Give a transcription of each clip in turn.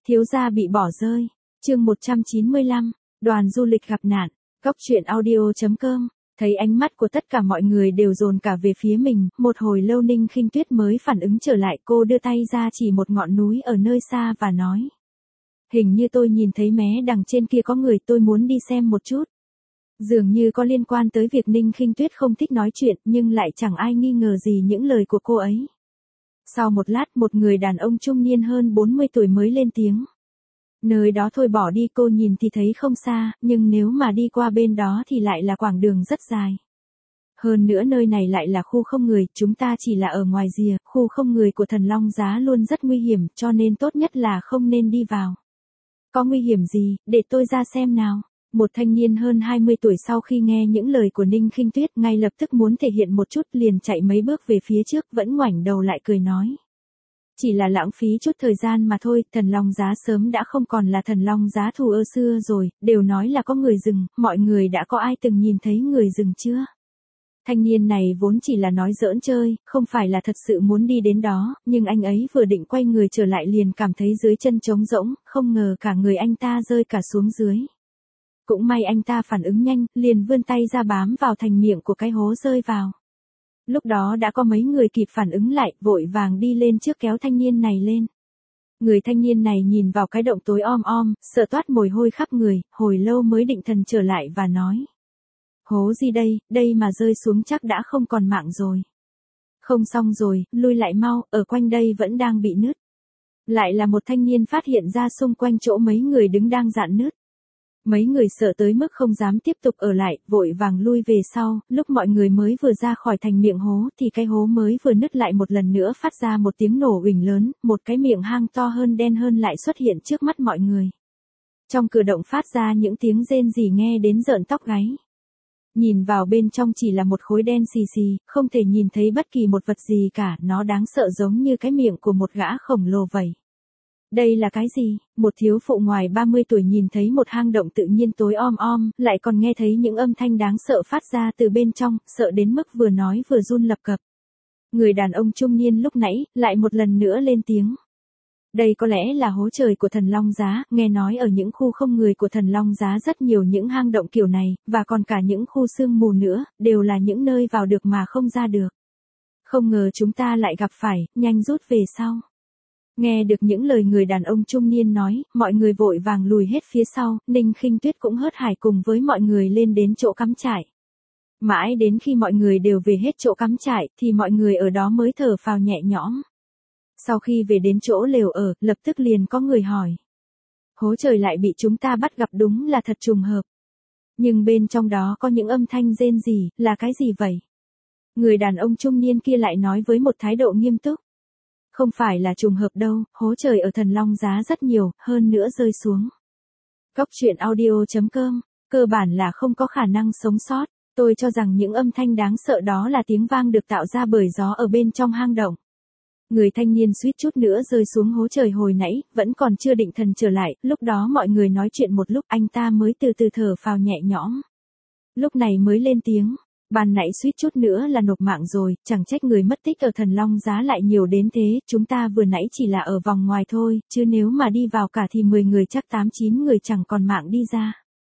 Thiếu gia bị bỏ rơi. Chương 195, đoàn du lịch gặp nạn. Góc truyện audio.com. Thấy ánh mắt của tất cả mọi người đều dồn cả về phía mình, một hồi lâu Ninh Khinh Tuyết mới phản ứng trở lại, cô đưa tay ra chỉ một ngọn núi ở nơi xa và nói. Hình như tôi nhìn thấy mé đằng trên kia có người, tôi muốn đi xem một chút. Dường như có liên quan tới việc Ninh Khinh Tuyết không thích nói chuyện, nhưng lại chẳng ai nghi ngờ gì những lời của cô ấy. Sau một lát, một người đàn ông trung niên hơn 40 tuổi mới lên tiếng. Nơi đó thôi bỏ đi, cô nhìn thì thấy không xa, nhưng nếu mà đi qua bên đó thì lại là quãng đường rất dài. Hơn nữa nơi này lại là khu không người, chúng ta chỉ là ở ngoài rìa, khu không người của Thần Long Giá luôn rất nguy hiểm, cho nên tốt nhất là không nên đi vào. Có nguy hiểm gì, để tôi ra xem nào. Một thanh niên hơn 20 tuổi sau khi nghe những lời của Ninh Khinh Tuyết ngay lập tức muốn thể hiện một chút, liền chạy mấy bước về phía trước, vẫn ngoảnh đầu lại cười nói. Chỉ là lãng phí chút thời gian mà thôi, Thần Long Giá sớm đã không còn là Thần Long Giá thù ơ xưa rồi, đều nói là có người rừng, mọi người đã có ai từng nhìn thấy người rừng chưa? Thanh niên này vốn chỉ là nói giỡn chơi, không phải là thật sự muốn đi đến đó, nhưng anh ấy vừa định quay người trở lại liền cảm thấy dưới chân trống rỗng, không ngờ cả người anh ta rơi cả xuống dưới. Cũng may anh ta phản ứng nhanh, liền vươn tay ra bám vào thành miệng của cái hố rơi vào. Lúc đó đã có mấy người kịp phản ứng lại, vội vàng đi lên trước kéo thanh niên này lên. Người thanh niên này nhìn vào cái động tối om, sợ toát mồ hôi khắp người, hồi lâu mới định thần trở lại và nói. Hố gì đây, đây mà rơi xuống chắc đã không còn mạng rồi. Không xong rồi, lui lại mau, ở quanh đây vẫn đang bị nứt. Lại là một thanh niên phát hiện ra xung quanh chỗ mấy người đứng đang rạn nứt. Mấy người sợ tới mức không dám tiếp tục ở lại, vội vàng lui về sau, lúc mọi người mới vừa ra khỏi thành miệng hố thì cái hố mới vừa nứt lại một lần nữa phát ra một tiếng nổ uỳnh lớn, một cái miệng hang to hơn đen hơn lại xuất hiện trước mắt mọi người. Trong cửa động phát ra những tiếng rên rỉ nghe đến rợn tóc gáy. Nhìn vào bên trong chỉ là một khối đen xì xì, không thể nhìn thấy bất kỳ một vật gì cả, nó đáng sợ giống như cái miệng của một gã khổng lồ vậy. Đây là cái gì? Một thiếu phụ ngoài 30 tuổi nhìn thấy một hang động tự nhiên tối om, lại còn nghe thấy những âm thanh đáng sợ phát ra từ bên trong, sợ đến mức vừa nói vừa run lập cập. Người đàn ông trung niên lúc nãy, lại một lần nữa lên tiếng. Đây có lẽ là hố trời của Thần Long Giá, nghe nói ở những khu không người của Thần Long Giá rất nhiều những hang động kiểu này, và còn cả những khu sương mù nữa, đều là những nơi vào được mà không ra được. Không ngờ chúng ta lại gặp phải, nhanh rút về sau. Nghe được những lời người đàn ông trung niên nói, mọi người vội vàng lùi hết phía sau, Ninh Khinh Tuyết cũng hớt hải cùng với mọi người lên đến chỗ cắm trại. Mãi đến khi mọi người đều về hết chỗ cắm trại, thì mọi người ở đó mới thở phào nhẹ nhõm. Sau khi về đến chỗ lều ở, lập tức liền có người hỏi. Hố trời lại bị chúng ta bắt gặp, đúng là thật trùng hợp. Nhưng bên trong đó có những âm thanh rên rỉ, là cái gì vậy? Người đàn ông trung niên kia lại nói với một thái độ nghiêm túc. Không phải là trùng hợp đâu, hố trời ở Thần Long Giá rất nhiều, hơn nữa rơi xuống. Góc truyện audio.com, cơ bản là không có khả năng sống sót. Tôi cho rằng những âm thanh đáng sợ đó là tiếng vang được tạo ra bởi gió ở bên trong hang động. Người thanh niên suýt chút nữa rơi xuống hố trời hồi nãy, vẫn còn chưa định thần trở lại, lúc đó mọi người nói chuyện một lúc anh ta mới từ từ thở phào nhẹ nhõm. Lúc này mới lên tiếng. Ban nãy suýt chút nữa là nộp mạng rồi, chẳng trách người mất tích ở Thần Long Giá lại nhiều đến thế, chúng ta vừa nãy chỉ là ở vòng ngoài thôi, chứ nếu mà đi vào cả thì 10 người chắc 8-9 người chẳng còn mạng đi ra.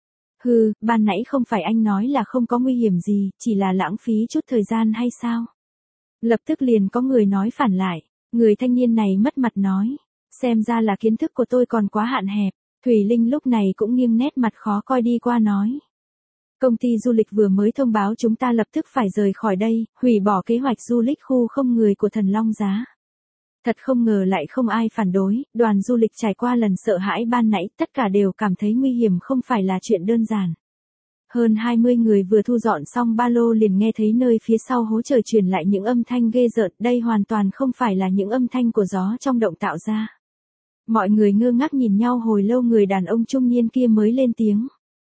Hừ, ban nãy không phải anh nói là không có nguy hiểm gì, chỉ là lãng phí chút thời gian hay sao? Lập tức liền có người nói phản lại, người thanh niên này mất mặt nói, xem ra là kiến thức của tôi còn quá hạn hẹp. Thủy Linh lúc này cũng nghiêng nét mặt khó coi đi qua nói. Công ty du lịch vừa mới thông báo chúng ta lập tức phải rời khỏi đây, hủy bỏ kế hoạch du lịch khu không người của Thần Long Giá. Thật không ngờ lại không ai phản đối, đoàn du lịch trải qua lần sợ hãi ban nãy, tất cả đều cảm thấy nguy hiểm không phải là chuyện đơn giản. Hơn 20 người vừa thu dọn xong ba lô liền nghe thấy nơi phía sau hố trời truyền lại những âm thanh ghê rợn, đây hoàn toàn không phải là những âm thanh của gió trong động tạo ra. Mọi người ngơ ngác nhìn nhau hồi lâu, người đàn ông trung niên kia mới lên tiếng.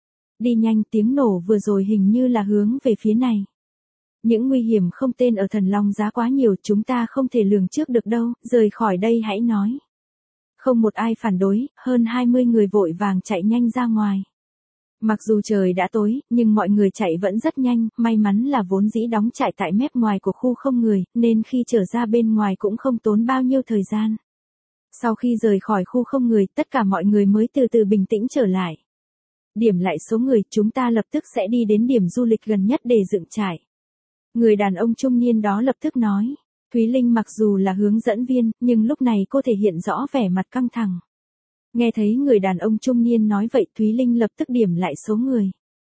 Đi nhanh, tiếng nổ vừa rồi hình như là hướng về phía này. Những nguy hiểm không tên ở Thần Long Giá quá nhiều, chúng ta không thể lường trước được đâu, rời khỏi đây hãy nói. Không một ai phản đối, hơn 20 người vội vàng chạy nhanh ra ngoài. Mặc dù trời đã tối, nhưng mọi người chạy vẫn rất nhanh, may mắn là vốn dĩ đóng trại tại mép ngoài của khu không người, nên khi trở ra bên ngoài cũng không tốn bao nhiêu thời gian. Sau khi rời khỏi khu không người, tất cả mọi người mới từ từ bình tĩnh trở lại. Điểm lại số người, chúng ta lập tức sẽ đi đến điểm du lịch gần nhất để dựng trại. Người đàn ông trung niên đó lập tức nói. Thúy Linh mặc dù là hướng dẫn viên, nhưng lúc này cô thể hiện rõ vẻ mặt căng thẳng. Nghe thấy người đàn ông trung niên nói vậy, Thúy Linh lập tức điểm lại số người.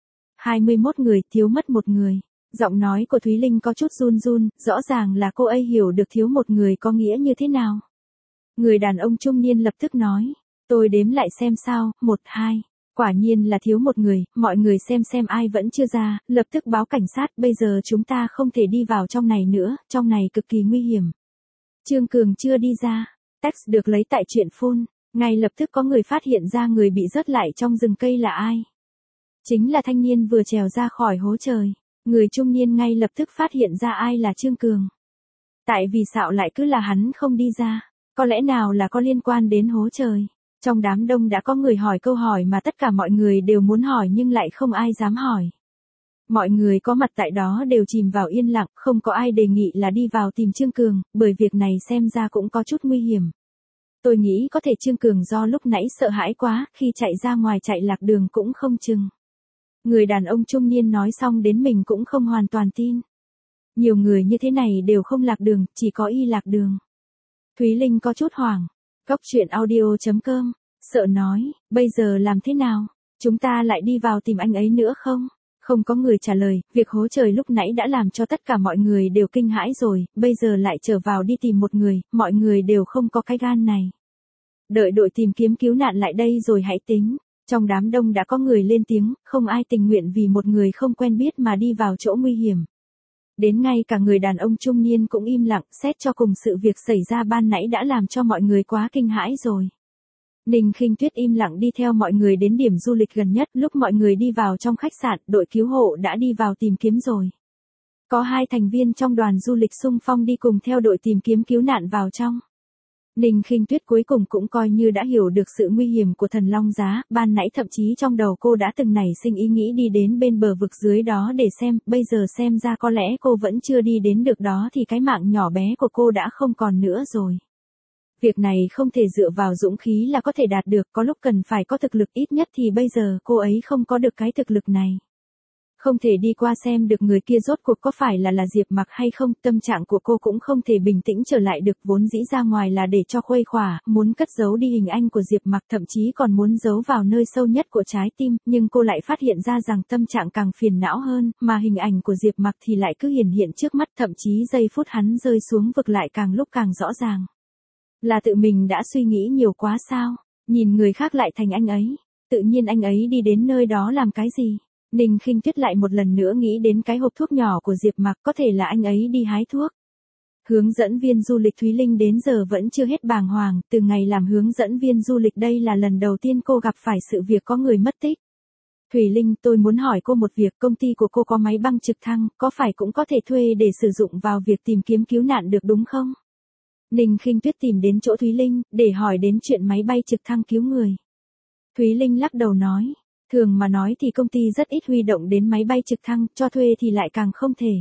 21 người, thiếu mất một người. Giọng nói của Thúy Linh có chút run run, rõ ràng là cô ấy hiểu được thiếu một người có nghĩa như thế nào. Người đàn ông trung niên lập tức nói. Tôi đếm lại xem sao, 1, 2. Quả nhiên là thiếu một người, mọi người xem ai vẫn chưa ra, lập tức báo cảnh sát, bây giờ chúng ta không thể đi vào trong này nữa, trong này cực kỳ nguy hiểm. Trương Cường chưa đi ra, text được lấy tại truyện phone, ngay lập tức có người phát hiện ra người bị rớt lại trong rừng cây là ai. Chính là thanh niên vừa trèo ra khỏi hố trời, người trung niên ngay lập tức phát hiện ra ai là Trương Cường. Tại vì sao lại cứ là hắn không đi ra, có lẽ nào là có liên quan đến hố trời. Trong đám đông đã có người hỏi câu hỏi mà tất cả mọi người đều muốn hỏi nhưng lại không ai dám hỏi. Mọi người có mặt tại đó đều chìm vào yên lặng, không có ai đề nghị là đi vào tìm Trương Cường, bởi việc này xem ra cũng có chút nguy hiểm. Tôi nghĩ có thể Trương Cường do lúc nãy sợ hãi quá, khi chạy ra ngoài chạy lạc đường cũng không chừng. Người đàn ông trung niên nói xong đến mình cũng không hoàn toàn tin. Nhiều người như thế này đều không lạc đường, chỉ có y lạc đường. Thúy Linh có chút hoảng. Góc truyện audio.com, sợ nói, bây giờ làm thế nào? Chúng ta lại đi vào tìm anh ấy nữa không? Không có người trả lời, việc hố trời lúc nãy đã làm cho tất cả mọi người đều kinh hãi rồi, bây giờ lại trở vào đi tìm một người, mọi người đều không có cái gan này. Đợi đội tìm kiếm cứu nạn lại đây rồi hãy tính. Trong đám đông đã có người lên tiếng, không ai tình nguyện vì một người không quen biết mà đi vào chỗ nguy hiểm. Đến ngay cả người đàn ông trung niên cũng im lặng, xét cho cùng sự việc xảy ra ban nãy đã làm cho mọi người quá kinh hãi rồi. Ninh Khinh Tuyết im lặng đi theo mọi người đến điểm du lịch gần nhất, lúc mọi người đi vào trong khách sạn, đội cứu hộ đã đi vào tìm kiếm rồi. Có 2 thành viên trong đoàn du lịch xung phong đi cùng theo đội tìm kiếm cứu nạn vào trong. Ninh Khinh Tuyết cuối cùng cũng coi như đã hiểu được sự nguy hiểm của Thần Long Giá, ban nãy thậm chí trong đầu cô đã từng nảy sinh ý nghĩ đi đến bên bờ vực dưới đó để xem, bây giờ xem ra có lẽ cô vẫn chưa đi đến được đó thì cái mạng nhỏ bé của cô đã không còn nữa rồi. Việc này không thể dựa vào dũng khí là có thể đạt được, có lúc cần phải có thực lực, ít nhất thì bây giờ cô ấy không có được cái thực lực này. Không thể đi qua xem được người kia rốt cuộc có phải là Diệp Mặc hay không, tâm trạng của cô cũng không thể bình tĩnh trở lại được, vốn dĩ ra ngoài là để cho khuây khỏa, muốn cất giấu đi hình ảnh của Diệp Mặc, thậm chí còn muốn giấu vào nơi sâu nhất của trái tim, nhưng cô lại phát hiện ra rằng tâm trạng càng phiền não hơn, mà hình ảnh của Diệp Mặc thì lại cứ hiển hiện trước mắt, thậm chí giây phút hắn rơi xuống vực lại càng lúc càng rõ ràng. Là tự mình đã suy nghĩ nhiều quá sao? Nhìn người khác lại thành anh ấy, tự nhiên anh ấy đi đến nơi đó làm cái gì? Ninh Khinh Tuyết lại một lần nữa nghĩ đến cái hộp thuốc nhỏ của Diệp Mặc, có thể là anh ấy đi hái thuốc. Hướng dẫn viên du lịch Thúy Linh đến giờ vẫn chưa hết bàng hoàng, từ ngày làm hướng dẫn viên du lịch đây là lần đầu tiên cô gặp phải sự việc có người mất tích. Thúy Linh, tôi muốn hỏi cô một việc, công ty của cô có máy băng trực thăng, có phải cũng có thể thuê để sử dụng vào việc tìm kiếm cứu nạn được đúng không? Ninh Khinh Tuyết tìm đến chỗ Thúy Linh, để hỏi đến chuyện máy bay trực thăng cứu người. Thúy Linh lắc đầu nói. Thường mà nói thì công ty rất ít huy động đến máy bay trực thăng, cho thuê thì lại càng không thể.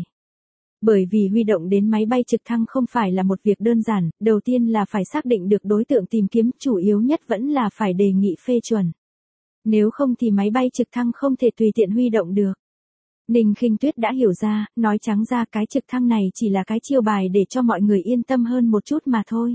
Bởi vì huy động đến máy bay trực thăng không phải là một việc đơn giản, đầu tiên là phải xác định được đối tượng tìm kiếm, chủ yếu nhất vẫn là phải đề nghị phê chuẩn. Nếu không thì máy bay trực thăng không thể tùy tiện huy động được. Ninh Khinh Tuyết đã hiểu ra, nói trắng ra cái trực thăng này chỉ là cái chiêu bài để cho mọi người yên tâm hơn một chút mà thôi.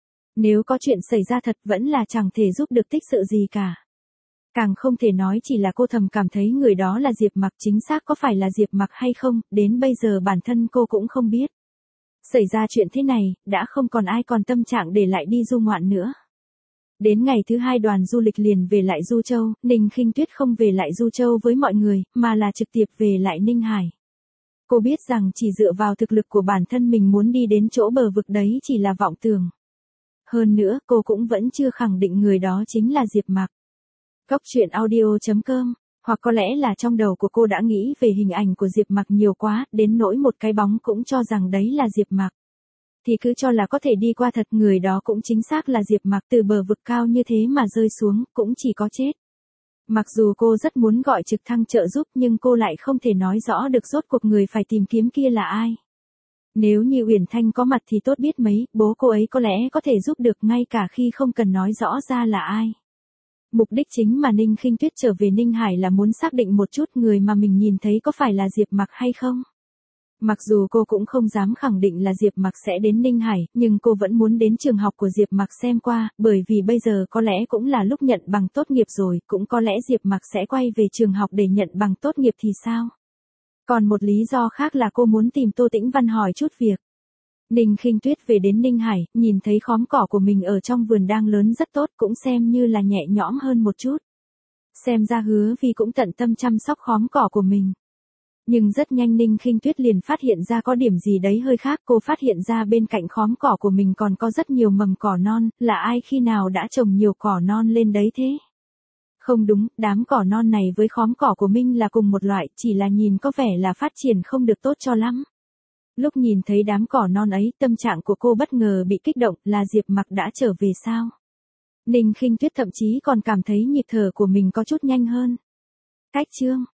Nếu có chuyện xảy ra thật vẫn là chẳng thể giúp được tích sự gì cả. Càng không thể nói chỉ là cô thầm cảm thấy người đó là Diệp Mặc, chính xác có phải là Diệp Mặc hay không, đến bây giờ bản thân cô cũng không biết. Xảy ra chuyện thế này, đã không còn ai còn tâm trạng để lại đi du ngoạn nữa. Đến ngày thứ 2 đoàn du lịch liền về lại Du Châu, Ninh Khinh Tuyết không về lại Du Châu với mọi người, mà là trực tiếp về lại Ninh Hải. Cô biết rằng chỉ dựa vào thực lực của bản thân mình muốn đi đến chỗ bờ vực đấy chỉ là vọng tưởng. Hơn nữa, cô cũng vẫn chưa khẳng định người đó chính là Diệp Mặc. Góc truyện audio.com, hoặc có lẽ là trong đầu của cô đã nghĩ về hình ảnh của Diệp Mặc nhiều quá, đến nỗi một cái bóng cũng cho rằng đấy là Diệp Mặc. Thì cứ cho là có thể đi qua thật, người đó cũng chính xác là Diệp Mặc, từ bờ vực cao như thế mà rơi xuống, cũng chỉ có chết. Mặc dù cô rất muốn gọi trực thăng trợ giúp nhưng cô lại không thể nói rõ được rốt cuộc người phải tìm kiếm kia là ai. Nếu như Uyển Thanh có mặt thì tốt biết mấy, bố cô ấy có lẽ có thể giúp được ngay cả khi không cần nói rõ ra là ai. Mục đích chính mà Ninh Khinh Tuyết trở về Ninh Hải là muốn xác định một chút người mà mình nhìn thấy có phải là Diệp Mặc hay không. Mặc dù cô cũng không dám khẳng định là Diệp Mặc sẽ đến Ninh Hải, nhưng cô vẫn muốn đến trường học của Diệp Mặc xem qua, bởi vì bây giờ có lẽ cũng là lúc nhận bằng tốt nghiệp rồi, cũng có lẽ Diệp Mặc sẽ quay về trường học để nhận bằng tốt nghiệp thì sao. Còn một lý do khác là cô muốn tìm Tô Tĩnh Văn hỏi chút việc. Ninh Khinh Tuyết về đến Ninh Hải, nhìn thấy khóm cỏ của mình ở trong vườn đang lớn rất tốt, cũng xem như là nhẹ nhõm hơn một chút. Xem ra Hứa Vi cũng tận tâm chăm sóc khóm cỏ của mình. Nhưng rất nhanh Ninh Khinh Tuyết liền phát hiện ra có điểm gì đấy hơi khác, cô phát hiện ra bên cạnh khóm cỏ của mình còn có rất nhiều mầm cỏ non, là ai khi nào đã trồng nhiều cỏ non lên đấy thế? Không đúng, đám cỏ non này với khóm cỏ của Minh là cùng một loại, chỉ là nhìn có vẻ là phát triển không được tốt cho lắm. Lúc nhìn thấy đám cỏ non ấy, tâm trạng của cô bất ngờ bị kích động, là Diệp Mặc đã trở về sao? Ninh Khinh Tuyết thậm chí còn cảm thấy nhịp thở của mình có chút nhanh hơn. Cách chương